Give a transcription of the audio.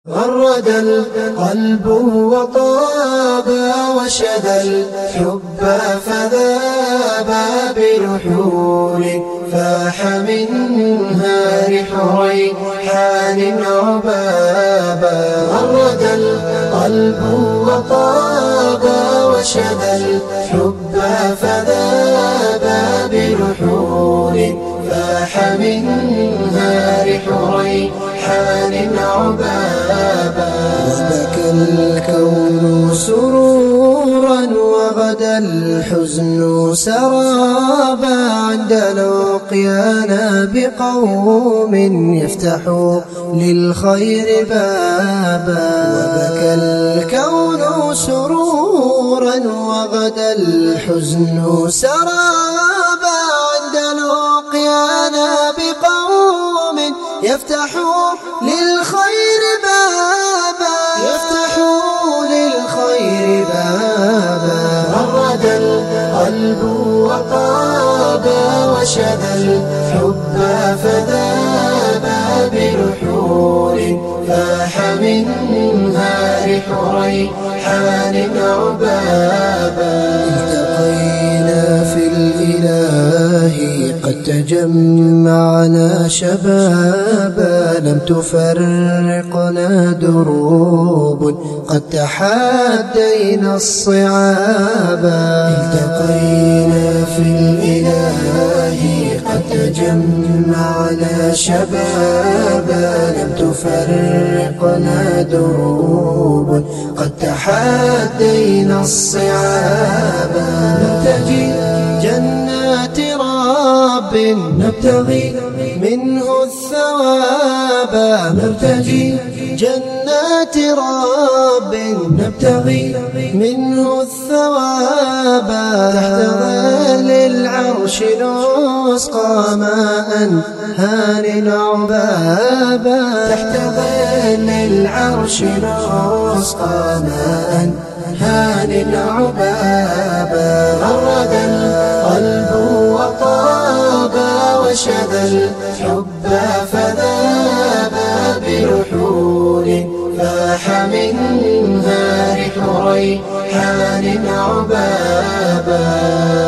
غرد القلب وطاب وشذا الحب فذاب بلحون فاح منها ريح ريحان عبابا. غرد القلب وطاب وشذا الحب فذاب بلحون فاح منها ريح ريحان عبابا. وبكى الكون سرورا وغدا الحزن سرابا عند لقيانا بقوم يفتحوا للخير بابا. وبكى الكون سرورا وغدا الحزن سرابا عند لقيانا بقوم يفتحوا للخير بابا. يفتحوا للخير بابا. غرد القلب وطاب وشذا الحب فذاب بلحون فاح منها ريح ريحان عبابا. التقينا في الإله قد تجمعنا شبابا لم تفرقنا دروب قد تحدينا الصعابا. التقينا في الإله قد تجمعنا شبابا لم تفرقنا دروب قد تحدينا الصعابا. نبتغي جنات رب نبتغي منه الثواب. نبتغي جنات رب نبتغي منه الثواب. تحت ظل العرش نسقى ماء هان عبابا. تحت ظل العرش نسقى ماء هان عبابا. غرد القلب وطاب وشذا الحب فذاب بلحون فاح منها ريح ريحان عبابا.